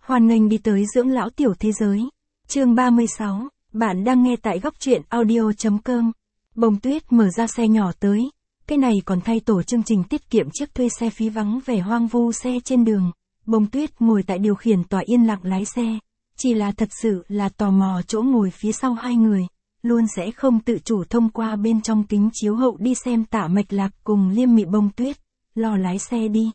Hoan nghênh đi tới dưỡng lão tiểu thế giới. Chương 36, bạn đang nghe tại góc truyện audio.com. Bông Tuyết mở ra xe nhỏ tới. Cái này còn thay tổ chương trình tiết kiệm chiếc thuê xe phí vắng vẻ hoang vu xe trên đường. Bông Tuyết ngồi tại điều khiển tòa yên lặng lái xe. Chỉ là thật sự là tò mò chỗ ngồi phía sau hai người. Luôn sẽ không tự chủ thông qua bên trong kính chiếu hậu đi xem Tạ Mạch Lạc cùng Liêm Mị. Bông Tuyết, lo lái xe đi.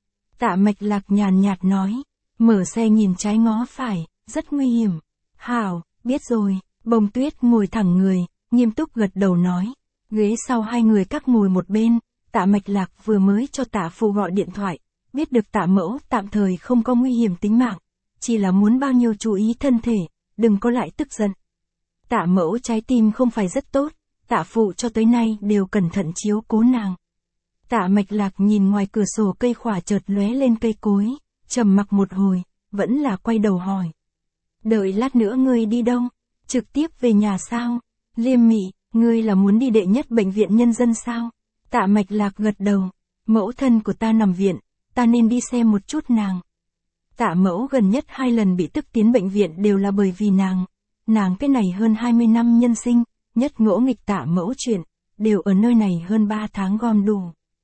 Tạ Mạch Lạc nhàn nhạt nói. Mở xe nhìn trái ngó phải, rất nguy hiểm. Hảo, biết rồi. Bông Tuyết ngồi thẳng người, nghiêm túc gật đầu nói. Ghế sau hai người các ngồi một bên. Tạ Mạch Lạc vừa mới cho Tạ Phụ gọi điện thoại. Biết được Tạ Mẫu tạm thời không có nguy hiểm tính mạng. Chỉ là muốn bao nhiêu chú ý thân thể, đừng có lại tức giận. Tạ Mẫu trái tim không phải rất tốt. Tạ Phụ cho tới nay đều cẩn thận chiếu cố nàng. Tạ Mạch Lạc nhìn ngoài cửa sổ cây khỏa chợt lóe lên cây cối. Trầm mặc một hồi, vẫn là quay đầu hỏi. Đợi lát nữa ngươi đi đâu? Trực tiếp về nhà sao? Liêm Mị, ngươi là muốn đi đệ nhất bệnh viện nhân dân sao? Tạ Mạch Lạc gật đầu. Mẫu thân của ta nằm viện, ta nên đi xem một chút nàng. Tạ Mẫu gần nhất 2 lần bị tức tiến bệnh viện đều là bởi vì nàng. Nàng cái này hơn 20 năm nhân sinh, nhất ngỗ nghịch Tạ Mẫu chuyện, đều ở nơi này hơn 3 tháng gom đủ.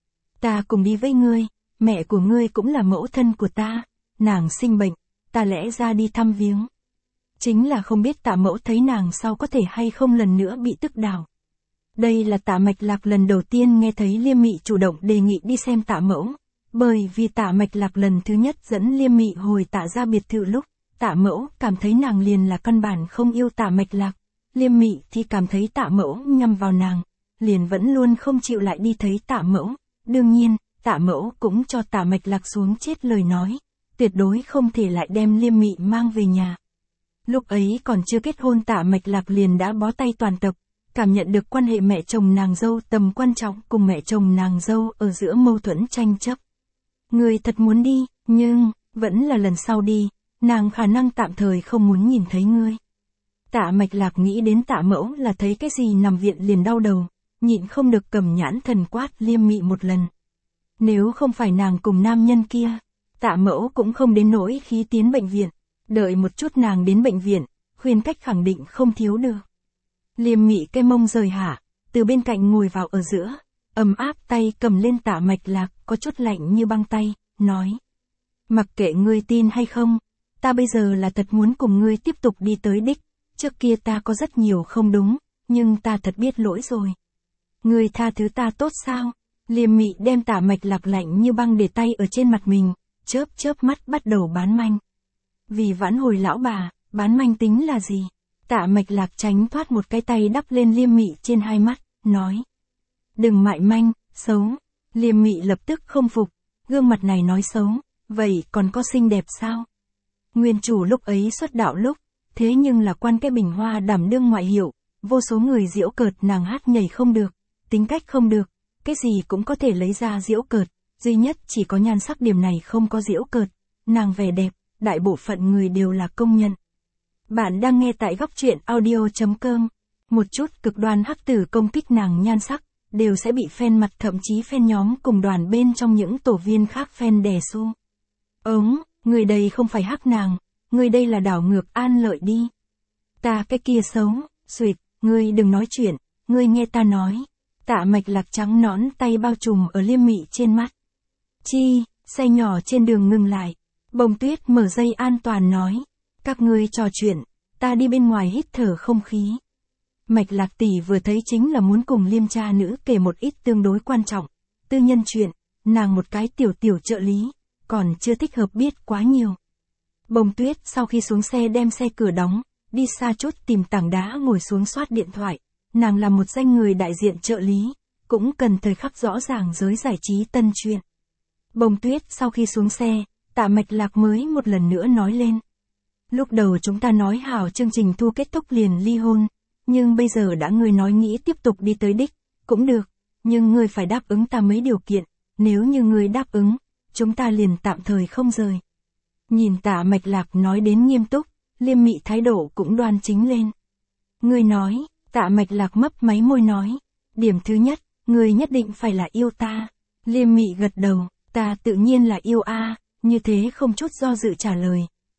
Ta cùng đi với ngươi. Mẹ của ngươi cũng là mẫu thân của ta, nàng sinh bệnh, ta lẽ ra đi thăm viếng. Chính là không biết Tạ Mẫu thấy nàng sau có thể hay không lần nữa bị tức đảo. Đây là Tạ Mạch Lạc lần đầu tiên nghe thấy Liêm Mị chủ động đề nghị đi xem Tạ Mẫu, bởi vì Tạ Mạch Lạc lần thứ nhất dẫn Liêm Mị hồi Tạ ra biệt thự lúc, Tạ Mẫu cảm thấy nàng liền là căn bản không yêu Tạ Mạch Lạc, Liêm Mị thì cảm thấy Tạ Mẫu nhằm vào nàng, liền vẫn luôn không chịu lại đi thấy Tạ Mẫu. Đương nhiên, Tạ Mẫu cũng cho Tạ Mạch Lạc xuống chết lời nói, tuyệt đối không thể lại đem Liêm Mị mang về nhà. Lúc ấy còn chưa kết hôn Tạ Mạch Lạc liền đã bó tay toàn tập, cảm nhận được quan hệ mẹ chồng nàng dâu tầm quan trọng cùng mẹ chồng nàng dâu ở giữa mâu thuẫn tranh chấp. Người thật muốn đi, nhưng, vẫn là lần sau đi, nàng khả năng tạm thời không muốn nhìn thấy ngươi. Tạ Mạch Lạc nghĩ đến Tạ Mẫu là thấy cái gì nằm viện liền đau đầu, nhịn không được cầm nhãn thần quát Liêm Mị một lần. Nếu không phải nàng cùng nam nhân kia, Tạ Mẫu cũng không đến nỗi khí tiến bệnh viện, đợi một chút nàng đến bệnh viện, khuyên cách khẳng định không thiếu được. Liêm Mị cái mông rời hả, từ bên cạnh ngồi vào ở giữa, ấm áp tay cầm lên Tạ Mạch Lạc, có chút lạnh như băng tay, nói. Mặc kệ ngươi tin hay không, ta bây giờ là thật muốn cùng ngươi tiếp tục đi tới đích, trước kia ta có rất nhiều không đúng, nhưng ta thật biết lỗi rồi. Ngươi tha thứ ta tốt sao? Liêm Mị đem Tạ Mạch Lạc lạnh như băng để tay ở trên mặt mình, chớp chớp mắt bắt đầu bán manh. Vì vãn hồi lão bà, bán manh tính là gì? Tạ Mạch Lạc tránh thoát một cái tay đắp lên Liêm Mị trên hai mắt, nói. Đừng mại manh, xấu. Liêm Mị lập tức không phục, gương mặt này nói xấu, vậy còn có xinh đẹp sao? Nguyên chủ lúc ấy xuất đạo lúc, thế nhưng là quan cái bình hoa đảm đương ngoại hiệu, vô số người giễu cợt nàng hát nhảy không được, tính cách không được. Cái gì cũng có thể lấy ra giễu cợt, duy nhất chỉ có nhan sắc điểm này không có giễu cợt, nàng vẻ đẹp, đại bộ phận người đều là công nhận. Bạn đang nghe tại góc truyện audio.com, một chút cực đoan hắc tử công kích nàng nhan sắc, đều sẽ bị fan mặt thậm chí fan nhóm cùng đoàn bên trong những tổ viên khác fan đè xu. Người đây không phải hắc nàng, người đây là đảo ngược An Lợi đi. Ta cái kia xấu, xuyệt, ngươi đừng nói chuyện, ngươi nghe ta nói. Tạ Mạch Lạc trắng nõn tay bao trùm ở Liêm Mị trên mắt. Chi, xe nhỏ trên đường ngừng lại. Bông Tuyết mở dây an toàn nói. Các ngươi trò chuyện, ta đi bên ngoài hít thở không khí. Mạch Lạc tỷ vừa thấy chính là muốn cùng Liêm cha nữ kể một ít tương đối quan trọng. Tư nhân chuyện, nàng một cái tiểu trợ lý, còn chưa thích hợp biết quá nhiều. Bông Tuyết sau khi xuống xe đem xe cửa đóng, đi xa chút tìm tảng đá ngồi xuống soát điện thoại. Nàng là một danh người đại diện trợ lý, cũng cần thời khắc rõ ràng giới giải trí tân truyện. Bông Tuyết sau khi xuống xe, Tạ Mạch Lạc mới một lần nữa nói lên. Lúc đầu chúng ta nói hảo chương trình thu kết thúc liền ly hôn, nhưng bây giờ đã ngươi nói nghĩ tiếp tục đi tới đích, cũng được, nhưng ngươi phải đáp ứng ta mấy điều kiện, nếu như ngươi đáp ứng, chúng ta liền tạm thời không rời. Nhìn Tạ Mạch Lạc nói đến nghiêm túc, Liêm Mị thái độ cũng đoan chính lên. Ngươi nói. Tạ Mạch Lạc mấp máy môi nói. Điểm thứ nhất, người nhất định phải là yêu ta. Liêm Mị gật đầu, ta tự nhiên là yêu a, như thế không chút do dự trả lời.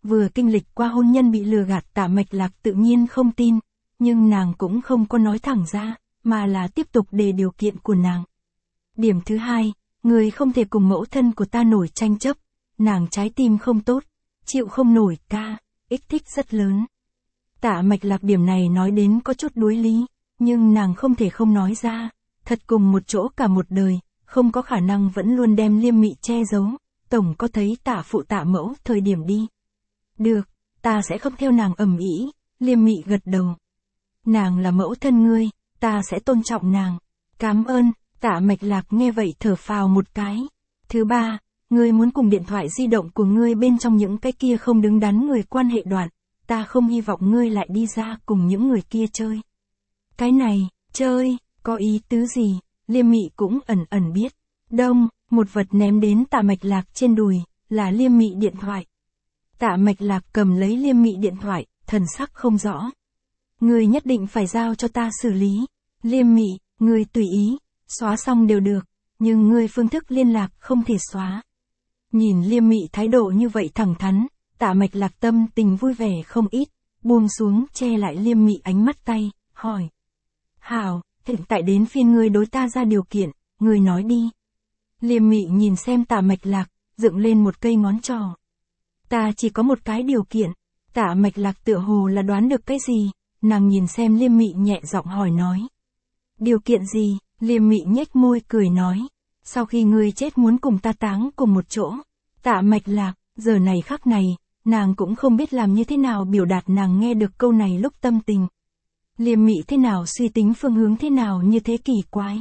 vừa kinh lịch qua hôn nhân bị lừa gạt, Tạ Mạch Lạc tự nhiên không tin, nhưng nàng cũng không có nói thẳng ra, mà là tiếp tục đề điều kiện của nàng. Điểm thứ hai, người không thể cùng mẫu thân của ta nổi tranh chấp, nàng trái tim không tốt, chịu không nổi kích thích rất lớn. Tạ Mạch Lạc điểm này nói đến có chút đối lý, nhưng nàng không thể không nói ra, thật cùng một chỗ cả một đời, không có khả năng vẫn luôn đem Liêm Mị che giấu, tổng có thấy Tạ phụ Tạ mẫu thời điểm đi. Được, ta sẽ không theo nàng ầm ĩ, Liêm Mị gật đầu. Nàng là mẫu thân ngươi, ta sẽ tôn trọng nàng. Cảm ơn, Tạ Mạch Lạc nghe vậy thở phào một cái. Thứ ba, ngươi muốn cùng điện thoại di động của ngươi bên trong những cái kia không đứng đắn người quan hệ đoạn, ta không hy vọng ngươi lại đi ra cùng những người kia chơi. Cái này, chơi, có ý tứ gì, Liêm Mị cũng ẩn ẩn biết. Đông, một vật ném đến Tạ Mạch Lạc trên đùi, là Liêm Mị điện thoại. Tạ Mạch Lạc cầm lấy Liêm Mị điện thoại, thần sắc không rõ. Ngươi nhất định phải giao cho ta xử lý. Liêm Mị, ngươi tùy ý, xóa xong đều được, nhưng ngươi phương thức liên lạc không thể xóa. Nhìn Liêm Mị thái độ như vậy thẳng thắn, Tạ Mạch Lạc tâm tình vui vẻ không ít, buông xuống che lại Liêm Mị ánh mắt tay, hỏi. Hảo, hiện tại đến phiên ngươi đối ta ra điều kiện, ngươi nói đi. Liêm Mị nhìn xem Tạ Mạch Lạc, dựng lên một cây ngón trỏ. Ta chỉ có một cái điều kiện. Tạ Mạch Lạc tựa hồ là đoán được cái gì, nàng nhìn xem Liêm Mị nhẹ giọng hỏi nói. Điều kiện gì? Liêm Mị nhếch môi cười nói. Sau khi ngươi chết muốn cùng ta táng cùng một chỗ. Tạ Mạch Lạc, giờ này khắc này, nàng cũng không biết làm như thế nào biểu đạt nàng nghe được câu này lúc tâm tình. Liêm Mị thế nào suy tính phương hướng thế nào như thế kỳ quái.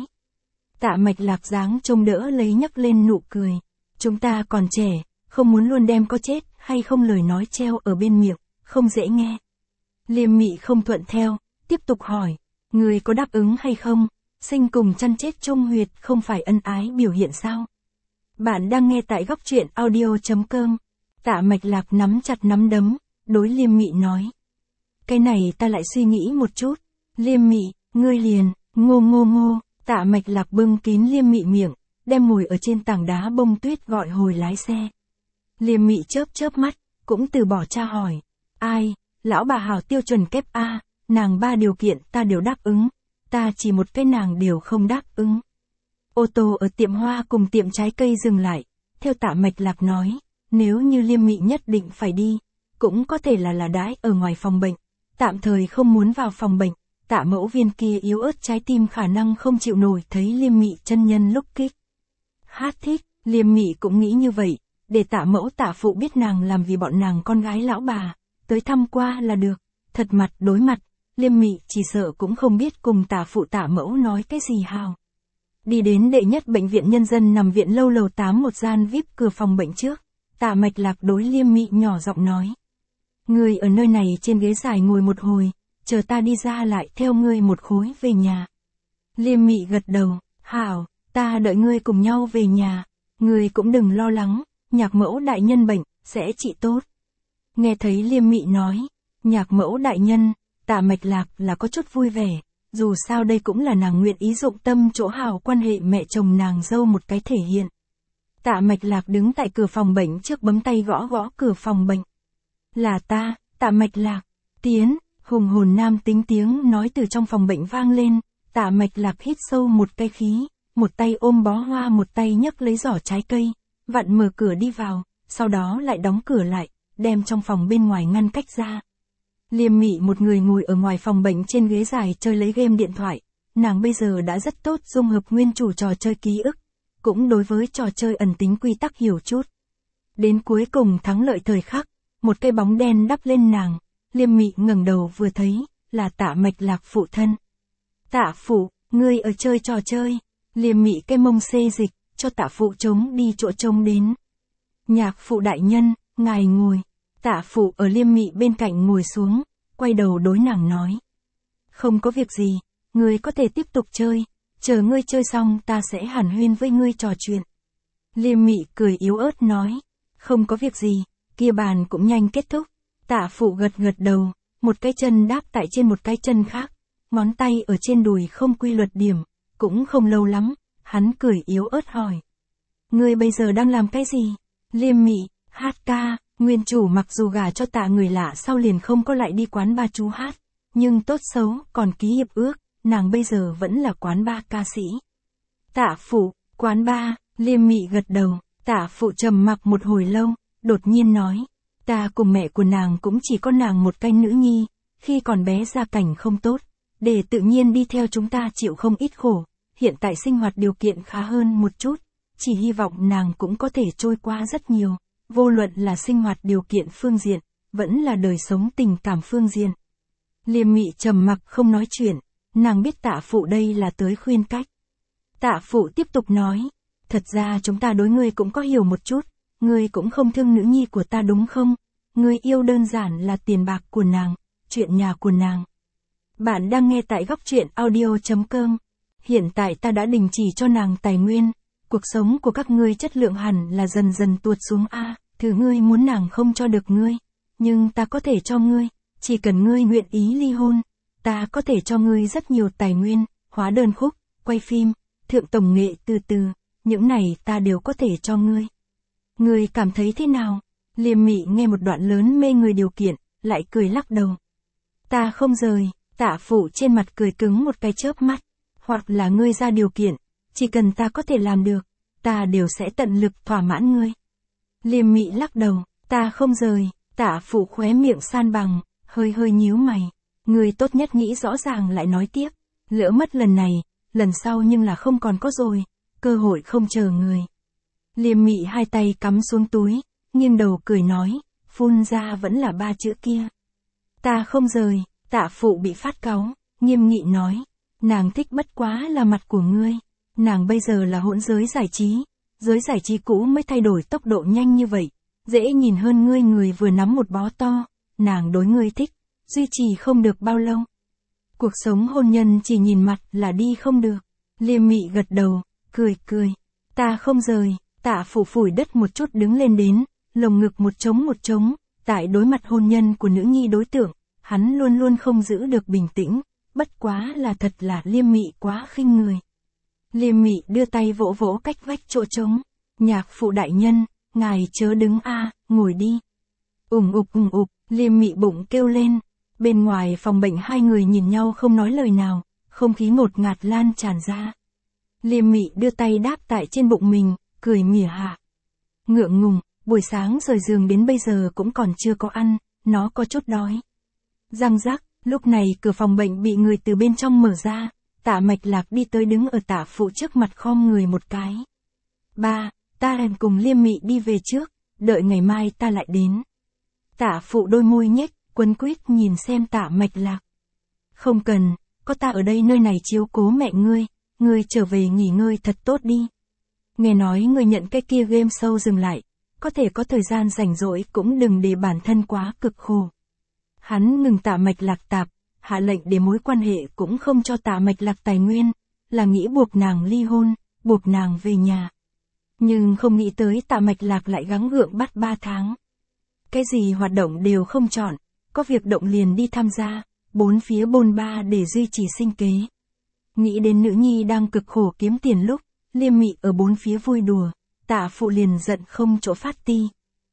Tạ Mạch Lạc dáng trông đỡ lấy nhấc lên nụ cười. Chúng ta còn trẻ, không muốn luôn đem có chết hay không lời nói treo ở bên miệng, không dễ nghe. Liêm Mị không thuận theo, tiếp tục hỏi, người có đáp ứng hay không? Sinh cùng chăn chết chung huyệt không phải ân ái biểu hiện sao? Bạn đang nghe tại góc truyện audio.com. Tạ Mạch Lạc nắm chặt nắm đấm, đối Liêm Mị nói. Cái này ta lại suy nghĩ một chút. Liêm Mị, ngươi liền, ngô. Tạ Mạch Lạc bưng kín Liêm Mị miệng, đem ngồi ở trên tảng đá bông tuyết gọi hồi lái xe. Liêm Mị chớp mắt, cũng từ bỏ tra hỏi. Ai, lão bà hảo tiêu chuẩn kép A, nàng 3 điều kiện ta đều đáp ứng, ta chỉ một cái nàng đều không đáp ứng. Ô tô ở tiệm hoa cùng tiệm trái cây dừng lại, theo Tạ Mạch Lạc nói, nếu như Liêm Mị nhất định phải đi, cũng có thể là đãi ở ngoài phòng bệnh, tạm thời không muốn vào phòng bệnh. Tạ mẫu viên kia yếu ớt trái tim khả năng không chịu nổi thấy Liêm Mị chân nhân lúc kích. Hát thích, Liêm Mị cũng nghĩ như vậy, để Tạ mẫu Tạ phụ biết nàng làm vì bọn nàng con gái lão bà, tới thăm qua là được. Thật mặt đối mặt, Liêm Mị chỉ sợ cũng không biết cùng Tạ phụ Tạ mẫu nói cái gì hào. Đi đến đệ nhất bệnh viện nhân dân nằm viện lâu lầu 8 một gian VIP cửa phòng bệnh trước, Tạ Mạch Lạc đối Liêm Mị nhỏ giọng nói. Người ở nơi này trên ghế dài ngồi một hồi, chờ ta đi ra lại theo ngươi một khối về nhà. Liêm Mị gật đầu, hảo, ta đợi ngươi cùng nhau về nhà, ngươi cũng đừng lo lắng, Nhạc mẫu đại nhân bệnh, sẽ trị tốt. Nghe thấy Liêm Mị nói, Nhạc mẫu đại nhân, Tạ Mạch Lạc là có chút vui vẻ, dù sao đây cũng là nàng nguyện ý dụng tâm chỗ hảo quan hệ mẹ chồng nàng dâu một cái thể hiện. Tạ Mạch Lạc đứng tại cửa phòng bệnh trước bấm tay gõ cửa phòng bệnh. Là ta, Tạ Mạch Lạc, tiến, hùng hồn nam tính tiếng nói từ trong phòng bệnh vang lên, Tạ Mạch Lạc hít sâu một cái khí, một tay ôm bó hoa một tay nhấc lấy giỏ trái cây, vặn mở cửa đi vào, sau đó lại đóng cửa lại, đem trong phòng bên ngoài ngăn cách ra. Liêm Mị một người ngồi ở ngoài phòng bệnh trên ghế dài chơi lấy game điện thoại, nàng bây giờ đã rất tốt dung hợp nguyên chủ trò chơi ký ức, cũng đối với trò chơi ẩn tính quy tắc hiểu chút. Đến cuối cùng thắng lợi thời khắc, một cái bóng đen đắp lên nàng, Liêm Mị ngẩng đầu vừa thấy, là Tạ Mạch Lạc phụ thân. Tạ phụ, ngươi ở chơi trò chơi, Liêm Mị cái mông xê dịch, cho Tạ phụ trống đi chỗ trông đến. Nhạc phụ đại nhân, ngài ngồi. Tạ phụ ở Liêm Mị bên cạnh ngồi xuống, quay đầu đối nàng nói. Không có việc gì, ngươi có thể tiếp tục chơi, chờ ngươi chơi xong ta sẽ hàn huyên với ngươi trò chuyện. Liêm Mị cười yếu ớt nói, không có việc gì, kia bàn cũng nhanh kết thúc. Tạ phụ gật đầu, một cái chân đáp tại trên một cái chân khác, ngón tay ở trên đùi không quy luật điểm, cũng không lâu lắm, hắn cười yếu ớt hỏi. Ngươi bây giờ đang làm cái gì? Liêm Mị, hát ca, Nguyên chủ mặc dù gả cho Tạ người lạ sau liền không có lại đi quán ba chú hát, nhưng tốt xấu còn ký hiệp ước, nàng bây giờ vẫn là quán ba ca sĩ. Tạ phụ, quán ba, Liêm Mị gật đầu, Tạ phụ trầm mặc một hồi lâu, đột nhiên nói, ta cùng mẹ của nàng cũng chỉ có nàng một cái nữ nhi, khi còn bé gia cảnh không tốt, để tự nhiên đi theo chúng ta chịu không ít khổ, hiện tại sinh hoạt điều kiện khá hơn một chút, chỉ hy vọng nàng cũng có thể trôi qua rất nhiều, vô luận là sinh hoạt điều kiện phương diện, vẫn là đời sống tình cảm phương diện. Liêm Mị trầm mặc không nói chuyện, nàng biết Tạ phụ đây là tới khuyên cách. Tạ phụ tiếp tục nói, thật ra chúng ta đối ngươi cũng có hiểu một chút, ngươi cũng không thương nữ nhi của ta đúng không? Ngươi yêu đơn giản là tiền bạc của nàng, chuyện nhà của nàng. Bạn đang nghe tại góc truyện audio.com. Hiện tại ta đã đình chỉ cho nàng tài nguyên, cuộc sống của các ngươi chất lượng hẳn là dần dần tuột xuống a. Thứ ngươi muốn nàng không cho được ngươi, nhưng ta có thể cho ngươi, chỉ cần ngươi nguyện ý ly hôn, ta có thể cho ngươi rất nhiều tài nguyên, hóa đơn khúc, quay phim, thượng tổng nghệ từ từ, những này ta đều có thể cho ngươi. Ngươi cảm thấy thế nào? Liêm Mị nghe một đoạn lớn mê người điều kiện, lại cười lắc đầu. Ta không rời, Tạ phụ trên mặt cười cứng một cái chớp mắt, hoặc là ngươi ra điều kiện, chỉ cần ta có thể làm được, ta đều sẽ tận lực thỏa mãn ngươi. Liêm Mị lắc đầu, ta không rời, Tạ phụ khóe miệng san bằng, hơi hơi nhíu mày. Ngươi tốt nhất nghĩ rõ ràng lại nói tiếp, lỡ mất lần này, lần sau nhưng là không còn có rồi, cơ hội không chờ người. Liêm Mị hai tay cắm xuống túi, nghiêng đầu cười nói, phun ra vẫn là ba chữ kia. Ta không rời, Tạ phụ bị phát cáu, nghiêm nghị nói, nàng thích bất quá là mặt của ngươi, nàng bây giờ là hỗn giới giải trí cũ mới thay đổi tốc độ nhanh như vậy, dễ nhìn hơn ngươi người vừa nắm một bó to, nàng đối ngươi thích, duy trì không được bao lâu. Cuộc sống hôn nhân chỉ nhìn mặt là đi không được. Liêm Mị gật đầu, cười, ta không rời, Tạ phụ phủi đất một chút đứng lên đến, lồng ngực một trống, tại đối mặt hôn nhân của nữ nhi đối tượng, hắn luôn luôn không giữ được bình tĩnh, bất quá là thật là Liêm Mị quá khinh người. Liêm Mị đưa tay vỗ vỗ cách vách chỗ trống, nhạc phụ đại nhân, ngài chớ đứng ngồi đi. Ủng ục, Liêm Mị bụng kêu lên, bên ngoài phòng bệnh hai người nhìn nhau không nói lời nào, không khí ngột ngạt lan tràn ra. Liêm Mị đưa tay đáp tại trên bụng mình, cười mỉa hạ. Ngượng ngùng, buổi sáng rời giường đến bây giờ cũng còn chưa có ăn, nó có chút đói. Răng rắc, lúc này cửa phòng bệnh bị người từ bên trong mở ra, Tạ Mạch Lạc đi tới đứng ở Tạ phụ trước mặt khom người một cái. Ba, ta cùng Liêm Mị đi về trước, đợi ngày mai ta lại đến. Tạ phụ đôi môi nhếch, quấn quýt nhìn xem Tạ Mạch Lạc. Không cần, có ta ở đây nơi này chiếu cố mẹ ngươi trở về nghỉ ngơi thật tốt đi. Nghe nói ngươi nhận cái kia game show dừng lại, có thể có thời gian rảnh rỗi cũng đừng để bản thân quá cực khổ. Hắn ngừng Tạ Mạch Lạc tạp, hạ lệnh để mối quan hệ cũng không cho Tạ Mạch Lạc tài nguyên, là nghĩ buộc nàng ly hôn, buộc nàng về nhà. Nhưng không nghĩ tới Tạ Mạch Lạc lại gắng gượng bắt 3 tháng. Cái gì hoạt động đều không chọn, có việc động liền đi tham gia, bốn phía bôn ba để duy trì sinh kế. Nghĩ đến nữ nhi đang cực khổ kiếm tiền lúc, Liêm Mị ở bốn phía vui đùa, Tạ phụ liền giận không chỗ phát ti.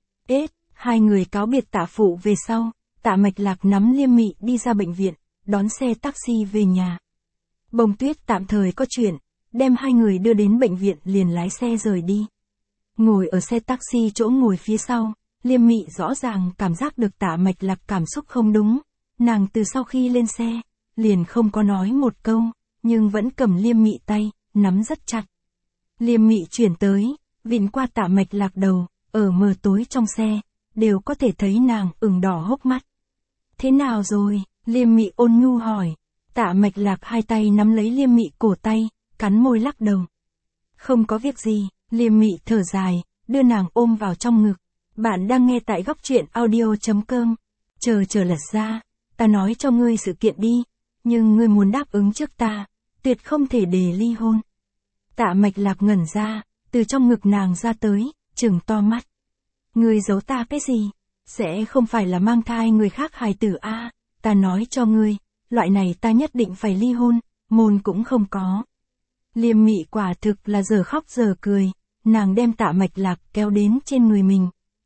Hai người cáo biệt Tạ phụ về sau, Tạ Mạch Lạc nắm Liêm Mị đi ra bệnh viện, đón xe taxi về nhà. Bông Tuyết tạm thời có chuyện, đem hai người đưa đến bệnh viện liền lái xe rời đi. Ngồi ở xe taxi chỗ ngồi phía sau, Liêm Mị rõ ràng cảm giác được Tạ Mạch Lạc cảm xúc không đúng, nàng từ sau khi lên xe, liền không có nói một câu, nhưng vẫn cầm Liêm Mị tay, nắm rất chặt. Liêm Mị chuyển tới, vịn qua Tạ Mạch Lạc đầu, ở mờ tối trong xe, đều có thể thấy nàng ửng đỏ hốc mắt. Thế nào rồi? Liêm Mị ôn nhu hỏi. Tạ Mạch Lạc hai tay nắm lấy Liêm Mị cổ tay, cắn môi lắc đầu. Không có việc gì, Liêm Mị thở dài, đưa nàng ôm vào trong ngực. Bạn đang nghe tại góc truyện audio.com. Chờ lật ra, ta nói cho ngươi sự kiện đi, nhưng ngươi muốn đáp ứng trước ta, tuyệt không thể để ly hôn. Tạ Mạch Lạc ngẩn ra, từ trong ngực nàng ra tới, trừng to mắt. Ngươi giấu ta cái gì? Sẽ không phải là mang thai người khác hài tử ta nói cho ngươi, loại này ta nhất định phải ly hôn, môn cũng không có. Liêm Mị quả thực là giờ khóc giờ cười, nàng đem Tạ Mạch Lạc kéo đến trên người mình,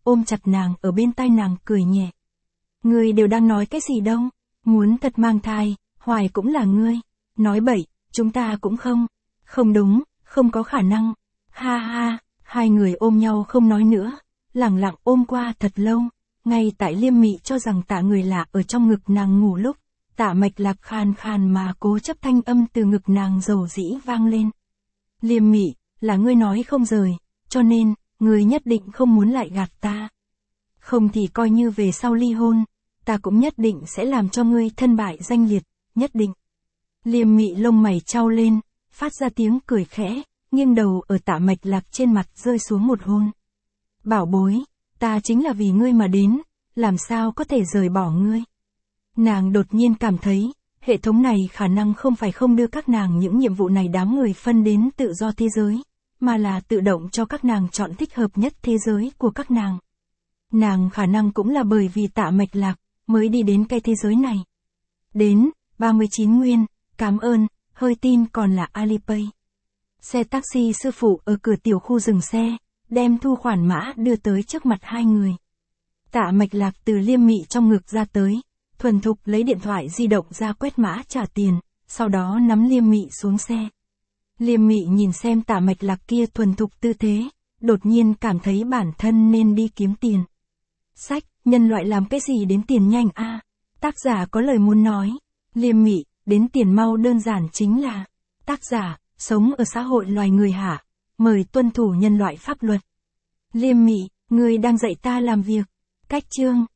ôm chặt nàng ở bên tai nàng cười nhẹ. Ngươi đều đang nói cái gì đâu, muốn thật mang thai, Hoài cũng là ngươi. Nói bậy, chúng ta cũng không. Không đúng, không có khả năng. Ha ha, hai người ôm nhau không nói nữa, lẳng lặng ôm qua thật lâu. Ngay tại Liêm Mị cho rằng Tạ người lạ ở trong ngực nàng ngủ lúc, Tạ Mạch Lạc khàn khàn mà cố chấp thanh âm từ ngực nàng dầu dĩ vang lên. Liêm Mị, là ngươi nói không rời, cho nên, ngươi nhất định không muốn lại gạt ta. Không thì coi như về sau ly hôn, ta cũng nhất định sẽ làm cho ngươi thân bại danh liệt, nhất định. Liêm Mị lông mày chau lên, phát ra tiếng cười khẽ, nghiêng đầu ở Tạ Mạch Lạc trên mặt rơi xuống một hôn. Bảo bối, ta chính là vì ngươi mà đến, làm sao có thể rời bỏ ngươi. Nàng đột nhiên cảm thấy, hệ thống này khả năng không phải không đưa các nàng những nhiệm vụ này đám người phân đến tự do thế giới, mà là tự động cho các nàng chọn thích hợp nhất thế giới của các nàng. Nàng khả năng cũng là bởi vì Tạ Mạch Lạc, mới đi đến cái thế giới này. Đến, 39 nguyên, cảm ơn, hơi tin còn là Alipay. Xe taxi sư phụ ở cửa tiểu khu dừng xe, đem thu khoản mã đưa tới trước mặt hai người. Tạ Mạch Lạc từ Liêm Mị trong ngực ra tới, thuần thục lấy điện thoại di động ra quét mã trả tiền, sau đó nắm Liêm Mị xuống xe. Liêm Mị nhìn xem Tạ Mạch Lạc kia thuần thục tư thế, đột nhiên cảm thấy bản thân nên đi kiếm tiền. Sách, nhân loại làm cái gì đến tiền nhanh a? Tác giả có lời muốn nói. Liêm Mị, đến tiền mau đơn giản chính là. Tác giả, sống ở xã hội loài người hả? Mời tuân thủ nhân loại pháp luật. Liêm Mị, ngươi đang dạy ta làm việc. Cách chương.